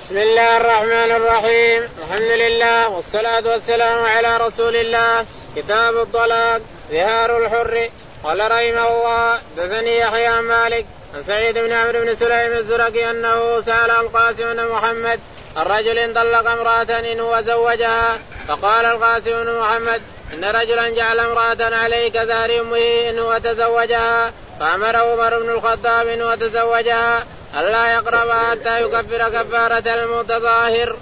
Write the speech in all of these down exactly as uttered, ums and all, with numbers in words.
بسم الله الرحمن الرحيم. الحمد لله والصلاة والسلام على رسول الله. كتاب الطلاق ظهار الحر. قال رحمه الله حدثني يحيى عن مالك عن سعيد بن عمرو بن سليم الزرقي أنه سأل القاسم بن محمد الرجل طلق امرأة إن وزوجها فقال القاسم بن محمد إن رجلا جعل امرأة عليه كظهر أمه إن وتزوجها فأمر عمر بن الخطاب إن وتزوجها ألا يقربها حتى يكفر كفارة المتظاهر.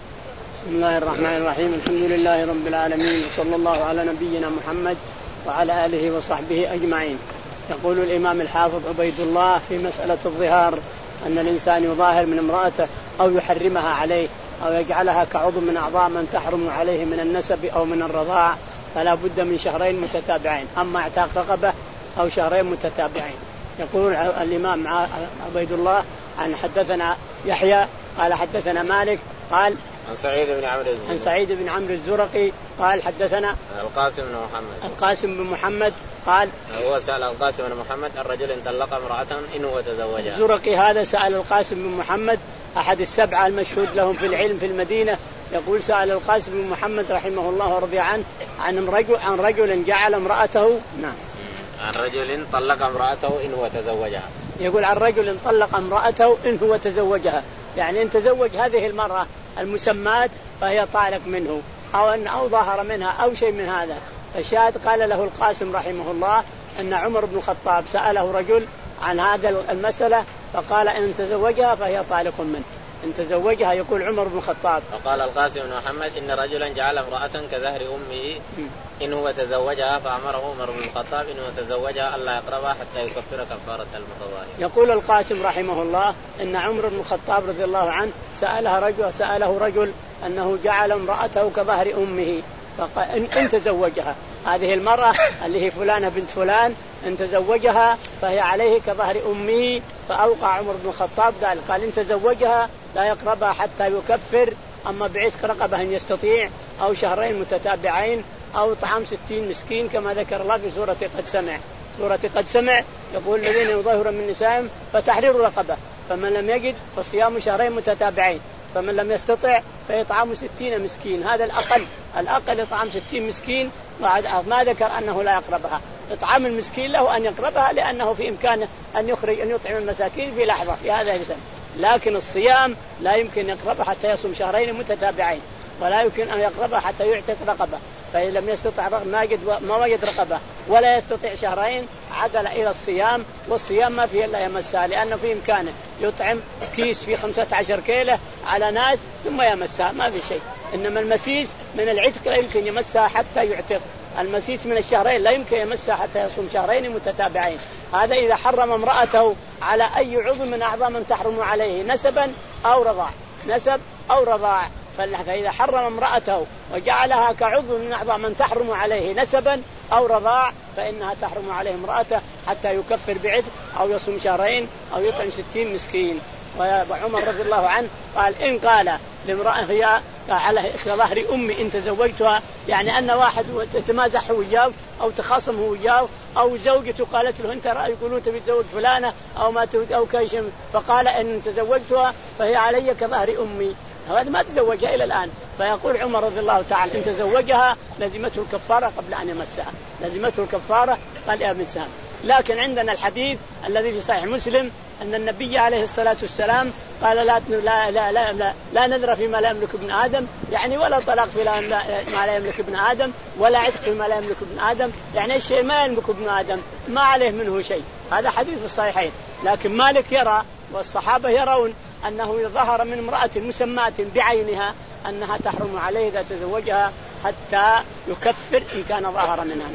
بسم الله الرحمن الرحيم. الحمد لله رب العالمين وصلى الله على نبينا محمد وعلى آله وصحبه أجمعين. يقول الإمام الحافظ عبيد الله في مسألة الظهار أن الإنسان يظاهر من امرأته أو يحرمها عليه أو يجعلها كعضو من أعضاء من تحرم عليه من النسب أو من الرضاع فلا بد من شهرين متتابعين، أما اعتاق رقبة أو شهرين متتابعين. يقول الإمام عبيد الله عن حدثنا يحيى قال حدثنا مالك قال عن سعيد بن عمرو عن سعيد بن عمرو الزرقي قال حدثنا القاسم بن محمد القاسم بن محمد قال هو سأل القاسم بن محمد الرجل إن طلق امرأة إنه وتزوجها. الزرقي هذا سأل القاسم بن محمد أحد السبعة المشهود لهم في العلم في المدينة. يقول سأل القاسم بن محمد رحمه الله ورضي عنه عن رجل عن رجل جعل امرأته نعم عن رجل طلق امرأته إن هو تزوجها. يقول عن رجل طلق امرأته إن هو تزوجها، يعني إن تزوج هذه المرأة المسمات فهي طالق منه أو أن أو ظهر منها أو شيء من هذا. فشاهد قال له القاسم رحمه الله أن عمر بن الخطاب سأله رجل عن هذا المسألة فقال إن تزوجها فهي طالق منه. إن تزوجها يقول عمر بن الخطاب. فقال القاسم بن محمد إن رجلا جعل امرأة كظهر أمه إن هو تزوجها فأمره عمر بن الخطاب إن هو تزوجها ألا يقربها حتى يكفر كفارة المتظاهر. يقول القاسم رحمه الله إن عمر بن الخطاب رضي الله عنه سأله رجل سأله رجل أنه جعل امرأته كظهر أمه فقال إن تزوجها هذه المرأة اللي هي فلانة بنت فلان إن تزوجها فهي عليه كظهر أمه. فأوقع عمر بن الخطاب قال قال إن تزوجها لا يقربها حتى يكفر، أما بعتق رقبة إن يستطيع أو شهرين متتابعين أو طعام ستين مسكين كما ذكر الله في سورة قد سمع. سورة قد سمع يقول الذين يظاهرون من نسائهم فتحرير رقبة، فمن لم يجد فصيام شهرين متتابعين، فمن لم يستطع فيطعم ستين مسكين. هذا الأقل الأقل يطعم ستين مسكين، ما ذكر أنه لا يقربها. إطعام المسكين له أن يقربها لأنه في إمكانه أن يخرج أن يطعم المساكين في لحظة في هذا الإنسان، لكن الصيام لا يمكن يقربها حتى يصوم شهرين متتابعين، ولا يمكن أن يقربها حتى يعتق رقبة. فإن لم يستطع ما وجد ما وجد رقبة ولا يستطيع شهرين عدل إلى الصيام، والصيام ما فيه إلا يمسها لأنه في إمكانه يطعم كيس في خمسة عشر كيلة على ناس ثم يمسها ما في شيء. إنما المسيس من العتق لا يمكن يمسها حتى يعتق، المسيس من الشهرين لا يمكن يمسها حتى يصوم شهرين متتابعين. هذا إذا حرم امرأته على أي عضو من أعضاء من تحرم عليه نسبا أو رضاع نسب أو رضاع. فإذا حرم امرأته وجعلها كعضو من أعضاء من تحرم عليه نسبا أو رضاع فإنها تحرم عليه امرأته حتى يكفر بعتق أو يصوم شهرين أو يطعم ستين مسكين. وعمر رضي الله عنه قال إن قال لامرأة هي على ظهر أمي إن تزوجتها، يعني أن واحد تمازح وياه أو تخاصم وياه أو زوجته قالت له أنت رأي يقولون تبي تزوج فلانة أو ما تود أو كيش، فقال إن تزوجتها فهي علي كظهر أمي، هذا ما تزوجها إلى الآن. فيقول عمر رضي الله تعالى إن تزوجها لزمته الكفارة قبل أن يمسها، لزمته الكفارة قال يمسها. لكن عندنا الحديث الذي في صحيح مسلم أن النبي عليه الصلاة والسلام قال لا لا لا لا, لا, لا نذر فيما لا يملك ابن آدم، يعني ولا طلاق في ما لا يملك ابن آدم ولا عتق فيما لا يملك ابن آدم، يعني الشيء ما يملك ابن آدم ما عليه منه شيء. هذا حديث في الصحيحين. لكن مالك يرى والصحابة يرون أنه ظهر من امرأة مسماة بعينها أنها تحرم عليه إذا تزوجها حتى يكفر إن كان ظاهر منها.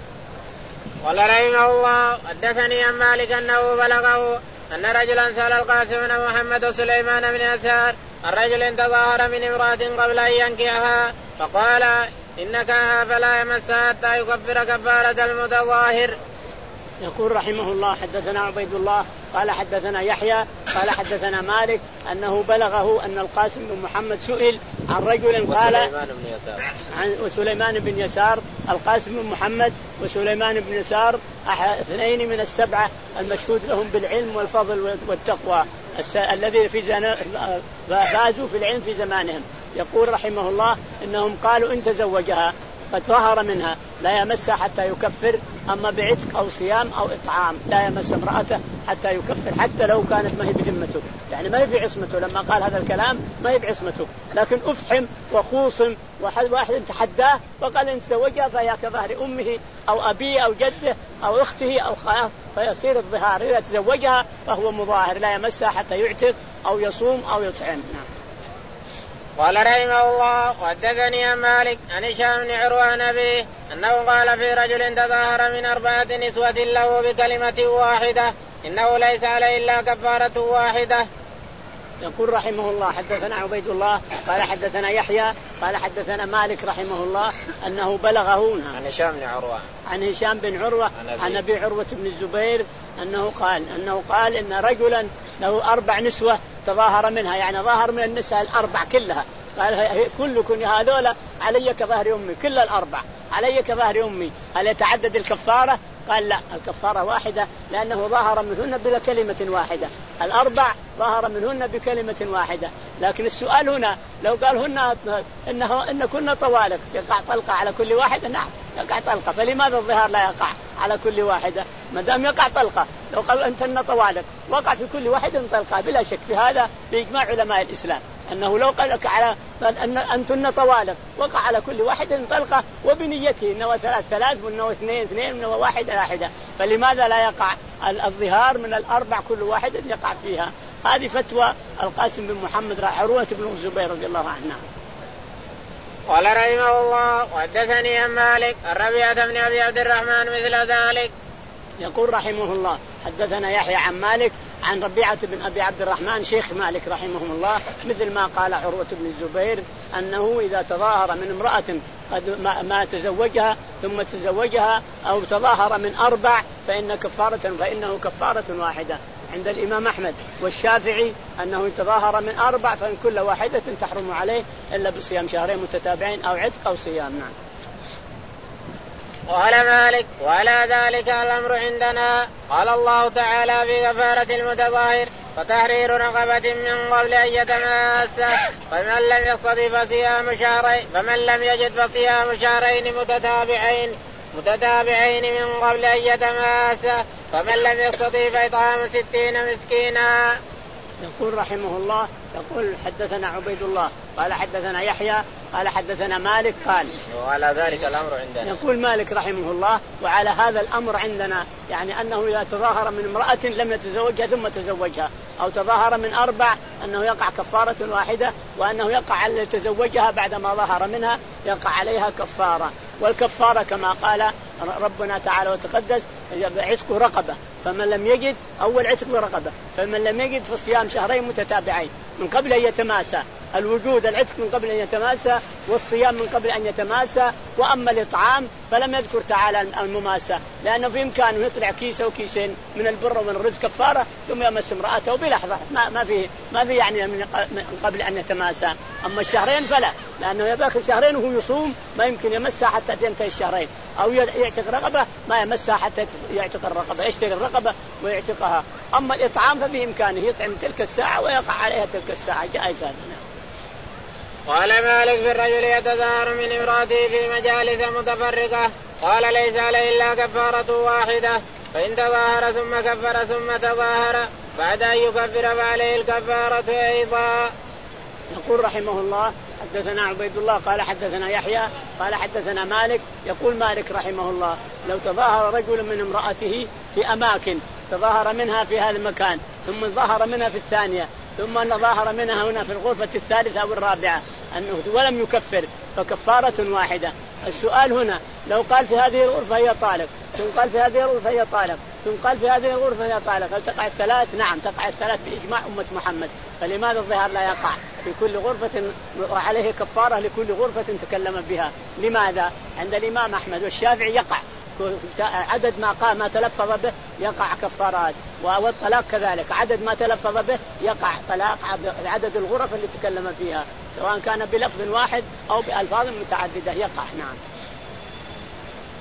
قال رحمه الله حدثني عن مالك أنه بلغه أن رجلا سأل القاسم بن محمد وسليمان بن يسار الرجل تظاهر من امرأة قبل أن ينكحها فقال إنك فلا يمسها حتى يكفر كفارة المتظاهر. يقول رحمه الله حدثنا عبيد الله قال حدثنا يحيى قال حدثنا مالك أنه بلغه أن القاسم بن محمد سئل عن رجل قال عن وسليمان بن يسار القاسم بن محمد وسليمان بن يسار اثنين من السبعة المشهود لهم بالعلم والفضل والتقوى، الذي في زن... فازوا في العلم في زمانهم. يقول رحمه الله إنهم قالوا إن تزوجها قد ظهر منها لا يمسها حتى يكفر، أما بعتق أو صيام أو إطعام لا يمس امرأته حتى يكفر، حتى لو كانت ما هي بذمته، يعني ما هي في عصمته. لما قال هذا الكلام ما هي بعصمته، لكن أفحم وخوصم واحد تحداه وقال إن تزوجها فهي كظهر أمه أو أبيه أو جده أو أخته أو خاله، فيصير الظهار. إذا تزوجها فهو مظاهر لا يمسها حتى يعتق أو يصوم أو يطعم. قال رحمه الله وحدثني عن مالك عن هشام بن عروة أبيه أنه قال في رجل تظاهر من أربعة نسوة له بكلمة واحدة إنه ليس عليه إلا كفارة واحدة. يقول رحمه الله حدثنا عبيد الله قال حدثنا يحيى قال حدثنا مالك رحمه الله أنه بلغه عن هشام بن عروة عن هشام بن عروة عن أبي عروة بن الزبير أنه قال أنه قال إن رجلا له أربع نسوة تظاهر منها، يعني ظاهر من النساء الأربع كلها، قال كلكم هذولا علي كظهر أمي، كل الأربع علي كظهر أمي، هل يتعدد الكفارة؟ قال لا، الكفارة واحده، لأنه ظاهر منهن بكلمة واحدة، الأربع ظاهر منهن بكلمة واحدة. لكن السؤال هنا لو قال هن إنه إن كنا طوالق يقع طلقة على كل واحدة، نعم يقع طلقة، فلماذا الظهار لا يقع على كل واحدة ما دام يقع طلقة؟ لو قال أنتن طوالق وقع في كل واحدة طلقة بلا شك، في هذا بإجماع علماء الإسلام أنه لو قال لك على أن أنتن طوالق وقع على كل واحد طلقة، وبنيته إنه ثلاث ثلاث وإنه اثنين اثنين وإنه واحد واحدة، فلماذا لا يقع الظهار من الأربع كل واحد يقع فيها؟ هذه فتوى القاسم بن محمد عروة بن الزبير رضي الله عنه. قال رحمه الله وحدثني عن مالك الربيعة بن أبي عبد الرحمن مثل ذلك. يقول رحمه الله حدثنا يحيى عن مالك عن ربيعة بن أبي عبد الرحمن شيخ مالك رحمه الله مثل ما قال عروة بن الزبير أنه إذا تظاهر من امرأة قد ما تزوجها ثم تزوجها أو تظاهر من أربع فإن كفارة فإنه كفارة واحدة. عند الإمام أحمد والشافعي أنه تظاهر من أربع فإن كل واحدة تحرم عليه إلا بصيام شهرين متتابعين أو عتق أو صيام. نعم. قال مالك وعلى ذلك الأمر عندنا. قال الله تعالى في كفارة المتظاهر فتحرير رقبة من قبل أن يتماسا، فمن لم يستطع فصيام شهرين فمن لم يجد فصيام شهرين متتابعين متتابعين من قبل أن يتماسا، فمن لم يستطع فإطعام ستين مسكينا. يقول رحمه الله يقول حدثنا عبيد الله قال حدثنا يحيى قال حدثنا مالك قال وعلى ذلك الأمر عندنا. يقول مالك رحمه الله وعلى هذا الأمر عندنا، يعني أنه إذا تظاهر من امرأة لم يتزوجها ثم تزوجها أو تظاهر من أربع أنه يقع كفارة واحدة، وأنه يقع على تزوجها بعدما ظهر منها يقع عليها كفارة. والكفارة كما قال ربنا تعالى وتقدس عتق رقبة، فمن لم يجد أول عتق رقبة، فمن لم يجد فصيام شهرين متتابعين من قبل أن يتماسى. الوجود العتق من قبل أن يتماسى والصيام من قبل أن يتماسى. وأما الإطعام فلم يذكر تعالى المماسة، لأنه في إمكانه يطلع كيسة وكيسين من البر ومن الرزق كفارة ثم يمس امرأته بلحظة، ما ما في ما في يعني من قبل أن يتماسى. أما الشهرين فلا، لأنه يباخر شهرين وهو يصوم ما يمكن يمسها حتى تنتهي الشهرين، أو يعتق رقبة ما يمسها حتى يعتق الرقبة، يشتري الرقبة ويعتقها. أما الإطعام ففي إمكانه يطعم تلك الساعة ويقع عليها تلك الساعة جائز. قال مالك في الرجل يتظاهر من امرأته في مجالس متفرقة قال ليس عليه إلا كفارة واحدة، فإن تظاهر ثم كفر ثم تظاهر بعد أن يكفر فعليه الكفارة أيضا. يقول رحمه الله حدثنا عبيد الله قال حدثنا يحيى قال حدثنا مالك. يقول مالك رحمه الله لو تظاهر رجل من امرأته في أماكن، تظاهر منها في هذا المكان ثم ظهر منها في الثانية ثم أن ظهر منها هنا في الغرفة الثالثة أو الرابعة أنه ولم يكفر فكفارة واحدة. السؤال هنا لو قال في هذه الغرفة هي طالق ثم قال في هذه الغرفة هي طالق ثم قال في هذه الغرفة هي طالق، هل تقع الثلاث؟ نعم تقع الثلاث بإجماع أمة محمد. فلماذا الظهار لا يقع في كل غرفة وعليه كفارة لكل غرفة تكلم بها؟ لماذا؟ عند الإمام أحمد والشافعي يقع عدد ما قام ما تلفظ به يقع كفارات، والطلاق كذلك عدد ما تلفظ به يقع طلاق عدد الغرف اللي تكلم فيها، سواء كان بلفظ واحد أو بألفاظ متعددة يقع. نعم.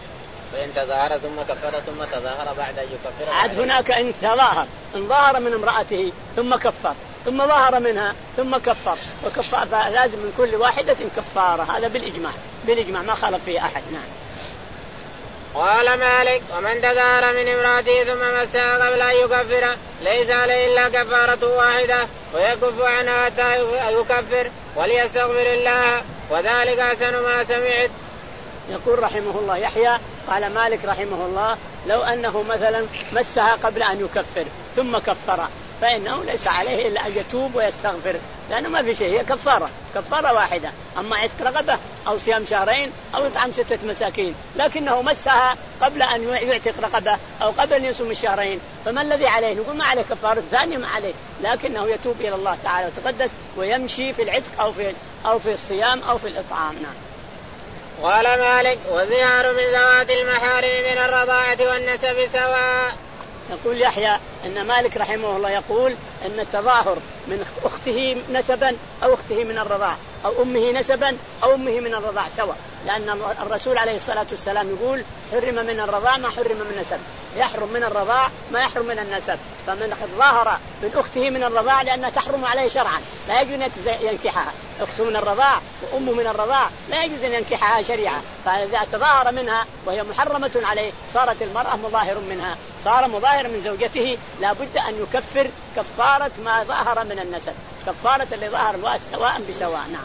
فإن تظاهر ثم كفر ثم تظاهر بعد أن يكفر. عاد هناك إن تظاهر إن ظاهر من امرأته ثم كفر ثم ظاهر منها ثم كفر وكفر فلازم من كل واحدة كفارة. هذا بالإجماع بالإجماع ما خالف فيه أحد. نعم. قال مالك ومن تظاهر من امرأته ثم مسها قبل أن يكفر ليس عليه إلا كفارة واحدة ويكف عنها حتى يكفر وليستغفر الله وذلك أحسن ما سمعت. يقول رحمه الله يحيى قال مالك رحمه الله لو أنه مثلا مسها قبل أن يكفر ثم كفر فإنه ليس عليه إلا أن يتوب ويستغفر لأنه ما في شيء هي كفارة كفارة واحدة أما عتق رقبة أو صيام شهرين أو إطعام ستة مساكين لكنه مسها قبل أن يعتق رقبة أو قبل أن يصوم الشهرين فما الذي عليه؟ نقول ما عليه كفارة ثانية ما عليه لكنه يتوب إلى الله تعالى وتقدس ويمشي في العتق أو في أو في الصيام أو في الإطعام. نعم. قال مالك والزهار من ذوات المحارم من الرضاعة والنسب سواء. يقول يحيى أن مالك رحمه الله يقول أن التظاهر من أخته نسبا أو أخته من الرضاع أو أمه نسبا أو أمه من الرضاع سواء لأن الرسول عليه الصلاة والسلام يقول حرم من الرضاع ما حرم من النسب يحرم من الرضاع ما يحرم من النسب فمن ظاهر من أخته من الرضاع لأنها تحرم عليه شرعا لا يجوز أن ينكحها أخته من الرضاع وأمه من الرضاع لا يجوز أن ينكحها شريعة فإذا تظاهر منها وهي محرمة عليه صارت المرأة مظاهر منها صار مظاهر من زوجته لا بد أن يكفر كفارة ما ظاهر من النسب كفارة اللي ظهر سواء بسواء. نعم.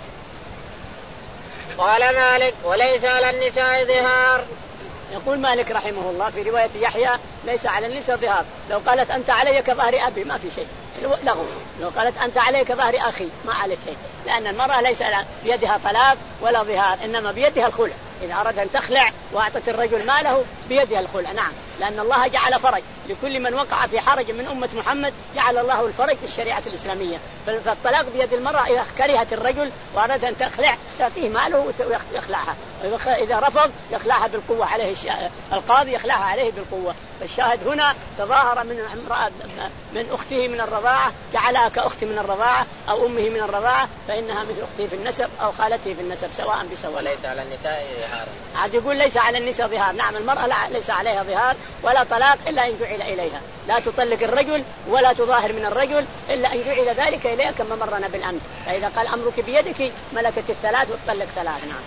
قال مالك وليس على النساء ظهار. يقول مالك رحمه الله في رواية يحيى ليس على النساء ظهار لو قالت أنت علي كظهر أبي ما في شيء له لو قالت أنت علي كظهر أخي ما عليك شيء لأن المرأة ليس بيدها طلاق ولا ظهار إنما بيدها الخلع إذا أردت أن تخلع وأعطت الرجل ماله بيدها الخلع. نعم. لأن الله جعل فرج لكل من وقع في حرج من أمة محمد جعل الله الفرج في الشريعة الإسلامية فالطلاق بيد المرأة إذا كرهت الرجل وأردت أن تخلع تعطيه ماله ويخلعها إذا رفض يخلعها بالقوة عليه القاضي يخلعها عليه بالقوة. فالشاهد هنا تظاهر من امرأة من أخته من الرضاعة جعلها كأخت من الرضاعة أو أمه من الرضاعة فإنها مثل أخته في النسب أو خالته في النسب سواء بسواء. وليس على النساء ظهار. عاد يقول ليس على النساء ظهار. نعم. المرأة ليس عليها ظهار ولا طلاق إلا أن جعل إليها لا تطلق الرجل ولا تظاهر من الرجل إلا أن جعل ذلك إليها كما مرنا بالأمس فإذا قال أمرك بيدك ملكت الثلاث وتطلق ثلاث. نعم.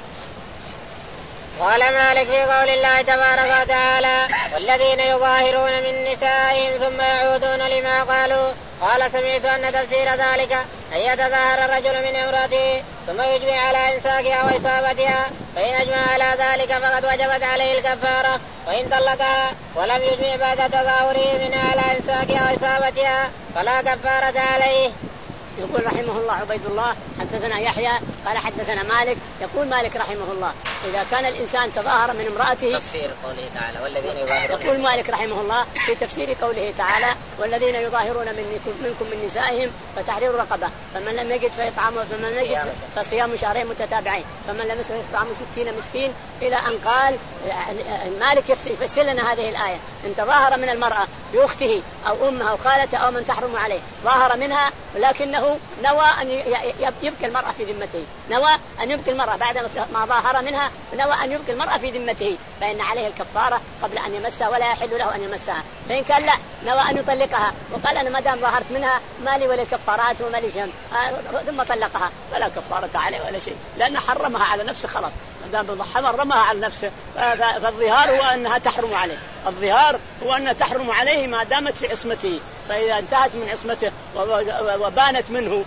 قال مالك في قول الله تبارك وتعالى والذين يظاهرون من نسائهم ثم يعودون لما قالوا قال سمعت أن تفسير ذلك أن يتظاهر الرجل من امرأته ثم يجمع على إمساكها وإصابتها فإن أجمع على ذلك فقد وجبت عليه الكفارة وإن طلقها ولم يجمع بعد تظاهره منها على إمساكها وإصابتها فلا كفارة عليه. يقول رحمه الله عبيد الله حدثنا يحيى قال حدثنا مالك يقول مالك رحمه الله إذا كان الإنسان تظاهر من امرأته تفسير قوله تعالى والذين يظاهرون يقول مالك رحمه الله في تفسير قوله تعالى والذين يظاهرون منكم من نسائهم فتحرير رقبة فمن لم يجد فإطعام فمن لم يجد فصيام شهرين متتابعين فمن لم يجد فإطعام ستين مسكين إلى أن قال مالك يفسر لنا هذه الآية إن تظاهر من المرأة بأخته أو أمها أو خالته أو من تحرم عليه ظاهر منها ولكنه نوى أن يبقى المرأة في ذمته نوى أن يبقى المرأة بعد ما ظاهر منها نوى أن يبقى المرأة في ذمته فإن عليه الكفارة قبل أن يمسها ولا يحل له أن يمسها. فإن كان لا نوى أن يطلقها وقال أنا ما دام ظهرت منها مالي ولا كفارات ومالي شيء ثم طلقها فلا كفارة عليه ولا شيء لأن حرمها على نفسه خلاص ما دام حرمها على نفسه فالظهار هو أنها تحرم عليه الظهار هو أنها تحرم عليه ما دامت في عصمته فإذا انتهت من عصمته وبانت منه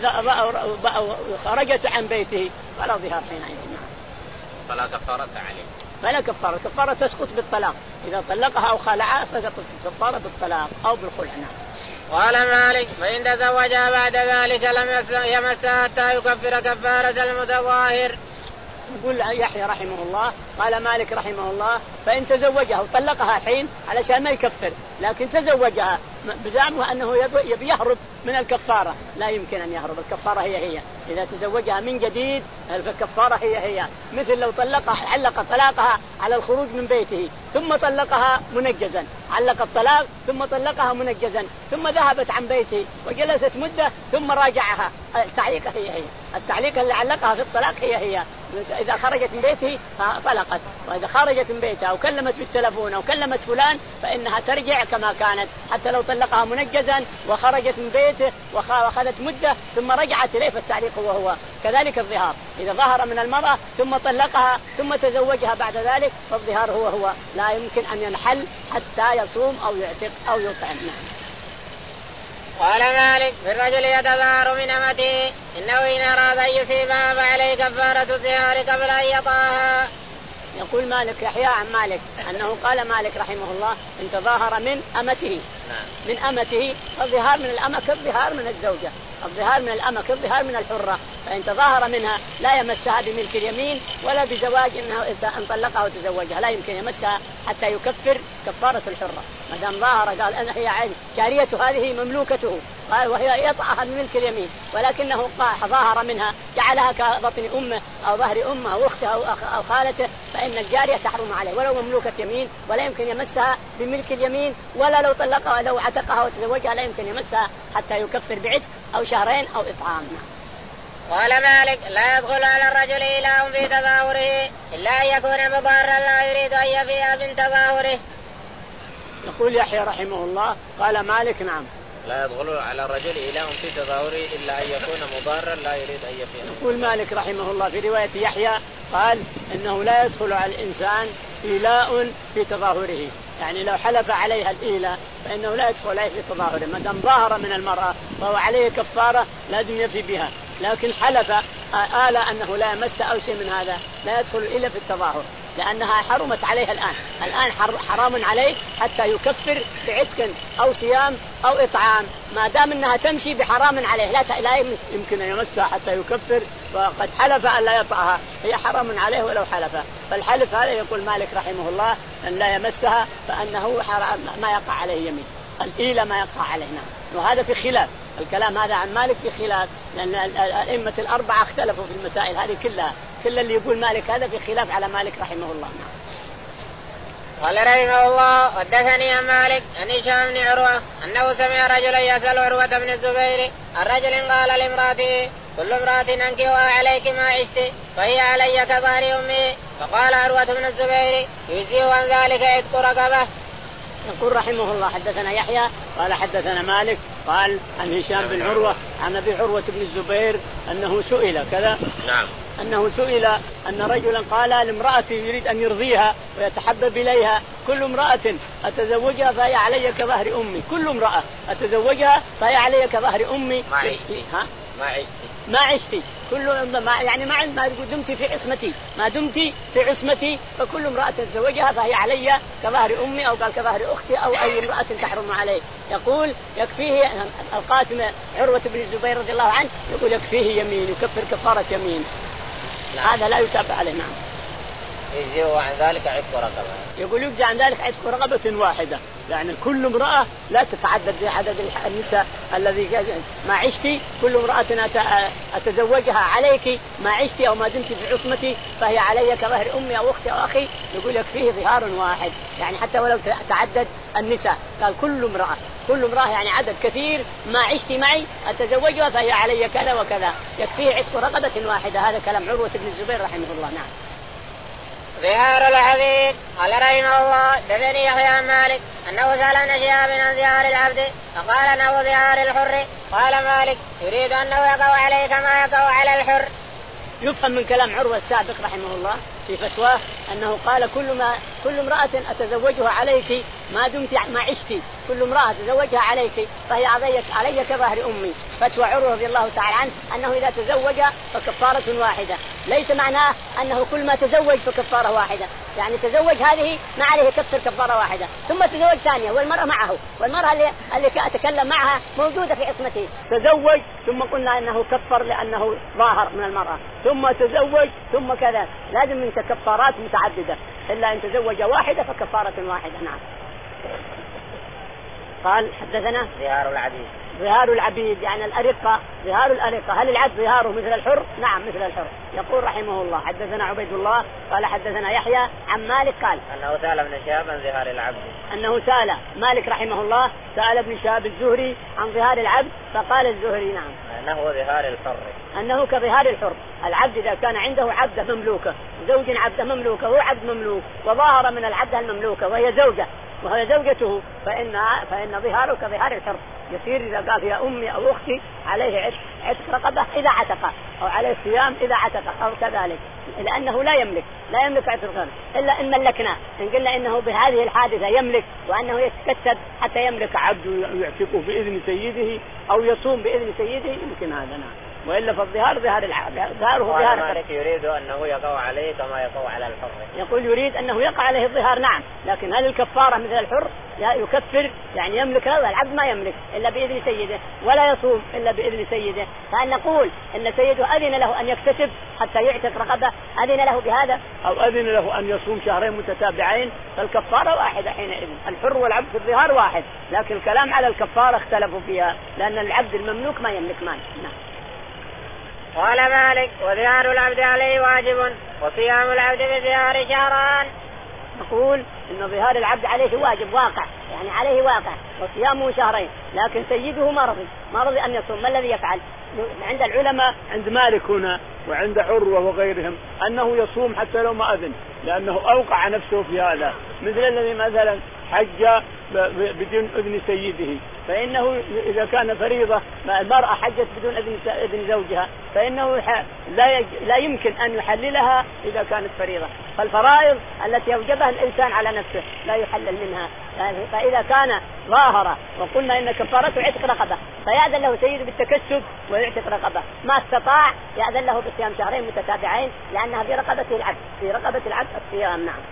وخرجت عن بيته فلا ظهار حينئذ. فلا كفارة عليه فلا كفارة كفارة تسقط بالطلاق إذا طلقها أو خلعها سقطت الكفارة بالطلاق أو بالخلع. قال مالك فإن تزوجها بعد ذلك لم يمسها حتى يكفر كفارة المتظاهر. يقول يحيى رحمه الله قال مالك رحمه الله فإن تزوجها وطلقها الحين علشان ما يكفر لكن تزوجها بزعمه أنه يبي يهرب من الكفارة لا يمكن أن يهرب الكفارة هي هي إذا تزوجها من جديد فالكفارة هي هي مثل لو طلقها علق طلاقها على الخروج من بيته ثم طلقها منجزا علق الطلاق ثم طلقها منجزا ثم ذهبت عن بيته وجلست مدة ثم راجعها التعليق هي هي التعليق اللي علقها في الطلاق هي هي إذا خرجت من بيته طلقت، وإذا خرجت من بيتها أو كلمت بالتلفون أو كلمت فلان فإنها ترجع كما كانت، حتى لو طلقها منجزا وخرجت من بيته وأخذت مدة ثم رجعت إليه فالتعليق هو هو. كذلك الظهار إذا ظهر من المرأة ثم طلقها ثم تزوجها بعد ذلك فالظهار هو هو، لا يمكن أن ينحل حتى يصوم أو يعتق أو يطعم. قال مالك في الرجل يتظاهر من أمته إنه إن أراد أن يصيبها فعليه كفارة الظهار قبل أن يطأها. يقول مالك يحيى عن مالك أنه قال مالك رحمه الله إن تظاهر من أمته من أمته فالظهار من الأمة كالظهار من الزوجة، الظهار من الأمة كالظهار من الحرة، فإن تظاهر منها لا يمسها بملك اليمين ولا بزواج إنه إن طلقها وتزوجها لا يمكن يمسها حتى يكفر كفارة الحرة. ما دام ظاهر قال أنا هي جاريته هذه مملوكته وهي يطأها بملك اليمين، ولكنه ظاهر منها جعلها كبطن أمه أو ظهر أمه أو أختها أو خالته فإن الجارية تحرم عليه ولو مملوكة يمين، ولا يمكن يمسها بملك اليمين، ولا لو طلقها لو عتقها وتزوجها لا يمكن يمسها حتى يكفر بعتق أو شهرين أو إطعام. قال مالك لا يدخل على الرجل إله في تظاهره إلا أن يكون مضارا لا يريد أن يفيها من تظاهره. يقول يحيى رحمه الله قال مالك نعم لا يدخل على الرجل إله في تظاهره إلا أن يكون مضارا لا يريد أن يفيها. يقول مالك رحمه الله في رواية يحيى قال إنه لا يدخل على الإنسان إيلاء في تظاهره، يعني لو حلف عليها الإيلاء فإنه لا يدخل عليه في تظاهره، ما دام ظاهر من المرأة فهو عليه كفارة لازم يفي بها، لكن حلف آل أنه لا يمس أو شيء من هذا لا يدخل إلا في التظاهر لأنها حرمت عليها الآن، الآن حرام عليه حتى يكفر بعتق أو صيام أو إطعام، ما دام أنها تمشي بحرام عليه لا لا يمكن أن يمسها حتى يكفر، وقد حلف أن لا يطعها هي حرام عليه ولو حلف، فالحلف هذا يقول مالك رحمه الله أن لا يمسها فأنه حرام ما يقع عليه يمين، الإيلة ما يقع علينا، وهذا في خلاف الكلام هذا عن مالك في خلاف، لأن الأئمة الأربعة اختلفوا في المسائل هذه كلها، كل اللي يقول مالك هذا في خلاف على مالك رحمه الله. قال رحمه الله حدثني عن مالك عن هشام بن عروة أنه سمع رجلا يسأل عروة بن الزبير الرجل قال لامرأته كل امرأة أنكحها عليك ما عشت فهي علي كظهر أمي، فقال عروة بن الزبير يجزيه عن ذلك عتق رقبة. يقول رحمه الله حدثنا يحيى قال حدثنا مالك قال عن هشام بن عروة عن أبي عروة بن الزبير أنه سئل كذا نعم أنه سئل أن رجلا قال لامرأة يريد أن يرضيها ويتحبب إليها كل امرأة أتزوجها فهي علي كظهر أمي، كل امرأة أتزوجها فهي علي كظهر أمي ما عشتي ها ما عشتي ما عشتي كل ما يعني ما ما دمت في عصمتي ما دمت في عصمتي فكل امرأة تتزوجها فهي علي كظهر أمي أو قال كظهر أختي أو أي امرأة تحرم عليه. يقول يكفيه القاسم عروة بن الزبير رضي الله عنه يقول يكفيه يمين يكفر كفارة يمين. نعم. هذا لا يتابع عليه. نعم. يجزيه عن ذلك عتق رقبة. يقول يجزي عن ذلك عتق رقبة واحدة، يعني كل امرأة لا تتعدد بعدد النساء الذي ما عشتي كل امرأة أتزوجها عليك ما عشتي أو ما دمت في عصمتي فهي علي كظهر أمي أو أختي أو أخي، يقول يكفيه ظهار واحد، يعني حتى ولو تعدد النساء قال كل امرأة كل امرأة يعني عدد كثير ما عشتي معي أتزوجها فهي علي كذا وكذا، يكفيه عتق رقبة واحدة. هذا كلام عروة بن الزبير رحمه الله. نعم. ظهار العبيد. قال رحمه الله دثني يحيى عن مالك أنه سأل ابن شهاب عن ظهار العبد فقال أنه ظهار الحر. قال مالك يريد أنه يقع عليه كما يقع على الحر. يفهم من كلام عروة السابق رحمه الله في فتواه أنه قال كل ما كل امرأة أتزوجها عليك ما دمت ما عشتي كل امرأة أتزوجها عليك فهي علي علي كظهر أمي. فتوى عروة رضي الله تعالى عنه أنه إذا تزوج فكفارة واحدة، ليس معناه أنه كل ما تزوج فكفارة واحدة، يعني تزوج هذه ما عليه كفر كفارة واحدة ثم تزوج ثانية والمرأة معه والمرأة اللي, اللي أتكلم معها موجودة في عصمته، تزوج ثم قلنا أنه كفر لأنه ظاهر من المرأة ثم تزوج ثم كذا، لازم من كفارات متعددة، إلا أن تزوج واحدة فكفارة واحدة. نعم. قال حدثنا ظهار العبيد ظهار العبيد يعني الأرقة، ظهار الأرقة. هل العبد ظهاره مثل الحر؟ نعم مثل الحر. يقول رحمه الله حدثنا عبيد الله قال حدثنا يحيى عن مالك قال أنه سأل ابن شهاب عن ظهار العبد، أنه سأل مالك رحمه الله سأل ابن شهاب الزهري عن ظهار العبد فقال الزهري نعم أنه ظهار الحر، أنه كظهار الحر. العبد إذا كان عنده عبدة مملوكة، زوج عبدة مملوكة، هو عبد مملوك وظاهر من العبدة المملوكة وهي زوجة وهي زوجته فإن فإن ظهاره كظهار الحر. يصير إذا قال يا أمي أو أختي عليه عتق عتق رقبة إذا عتق، أو عليه صيام إذا عتق، أو كذلك، لأنه لا يملك لا يملك عتق رقبة إلا إن ملكنا، إن قلنا إنه بهذه الحادثة يملك وأنه يتكسب حتى يملك عبد يعتقه بإذن سيده أو يصوم بإذن سيده يمكن هذا نعم. وإلا فالظهار ظهار العبد، ظهاره ظهار. مالك يريد أنه يقع عليه كما يقع على الحر. يقول يريد أنه يقع عليه الظهار نعم، لكن هل الكفارة مثل الحر؟ لا يكفر يعني يملك هذا العبد ما يملك إلا بإذن سيده، ولا يصوم إلا بإذن سيده. فأن نقول إن سيده أذن له أن يكتسب حتى يعتق رقبة، أذن له بهذا، أو أذن له أن يصوم شهرين متتابعين، فالكفارة واحدة حينئذ. الحر والعبد في الظهار واحد، لكن الكلام على الكفارة اختلفوا فيها لأن العبد المملوك ما يملك مال. نعم. قال مالك وظهار العبد عليه واجب وصيام العبد بظهار شهران. نقول إن ظهار العبد عليه واجب واقع، يعني عليه واقع، وصيامه شهرين، لكن سيده ما رضي ما رضي أن يصوم. ما الذي يفعل؟ عند العلماء عند مالك هنا وعند عروة وغيرهم أنه يصوم حتى لو ما أذن، لأنه أوقع نفسه في هذا، مثل الذي مثلا حج بدون إذن سيده، فإنه إذا كان فريضة المرأة حجت بدون إذن زوجها فإنه لا لا يمكن أن يحللها إذا كانت فريضة. فالفرائض التي أوجبها الإنسان على نفسه لا يحلل منها. فإذا كان ظاهرة وقلنا إن كفارته عتق رقبة فيأذن له سيده بالتكسب ويعتق رقبة، ما استطاع يأذن له بصيام شهرين متتابعين لأنها في رقبة العبد، في رقبة العبد الصيام. نعم.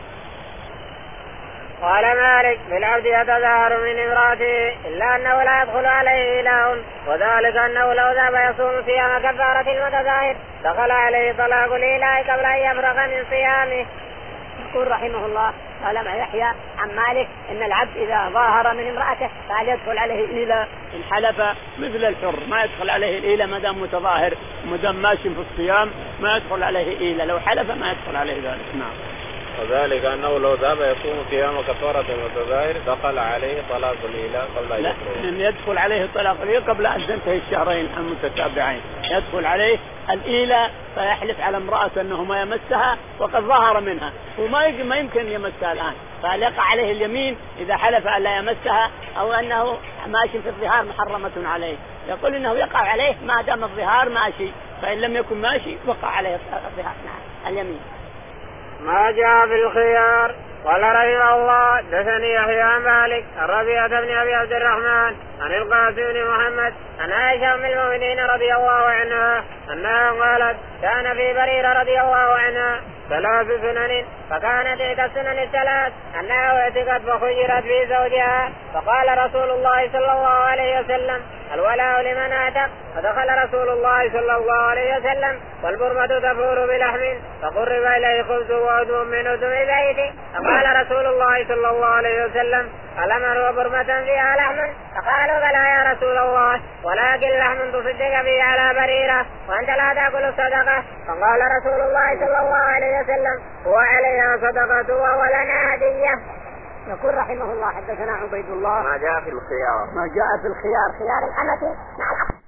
قال مالك بالعبد يتظاهر من امراته إلا أنه لا يدخل عليه إله، وذلك أنه لو ذهب يصوم صيام كفارة المتظاهر دخل عليه طلاق الإله قبل أن يفرغ من صيامه. يقول رحمه الله قال مع يحيى عن مالك إن العبد إذا ظاهر من امرأته فهل يدخل عليه الإله؟ إن حلف مثل الحر ما يدخل عليه الإله ما دام متظاهر ما دام ماشي في الصيام ما يدخل عليه الإله، لو حلف ما يدخل عليه ذلك. نعم. وذلك أنه لو ذهب يصوم صيام كفارة المتظاهر دخل عليه طلاق الإله قبل أن يفرغ. إن يدخل عليه طلاق الإله قبل أن تنتهي الشهرين المتتابعين، يدخل عليه الإله فيحلف على امرأة أنه ما يمسها وقد ظهر منها وما ما يمكن يمسها الآن، فيقع عليه اليمين إذا حلف أن لا يمسها أو أنه ماشي في الظهار محرمة عليه. يقول إنه يقع عليه ما دام الظهار ماشي، فإن لم يكن ماشي وقع عليه الظهار. نعم. اليمين. ما جاء في الخيار. قال رحمه الله دثني يحيى عن مالك الربيعة بن أبي عبد الرحمن عن القاسم بن محمد عن عائشة أم المؤمنين رضي الله عنها أنها قالت كان في بريرة رضي الله عنها ثلاث سنن، فكانت إحدى السنن الثلاث أنها اعتقت فخيرت في زوجها، فقال رسول الله صلى الله عليه وسلم الولاء لمن اعتق، فدخل رسول الله صلى الله عليه وسلم والبرمة تفور بلحم فقرب إليه خبز وعدو من عدو بيته، فقال رسول الله صلى الله عليه وسلم ألمر برمة فيها لحم؟ فقالوا بلى يا رسول الله ولكن لحم تصدق به على بريرة وأنت لا تأكل الصدقة. فقال رسول الله صلى الله عليه وسلم هو عليها صدقة ولنا هدية. يقول رحمه الله حدثنا عبيد الله ما جاء في الخيار. ما جاء في الخيار خيار الحنفي.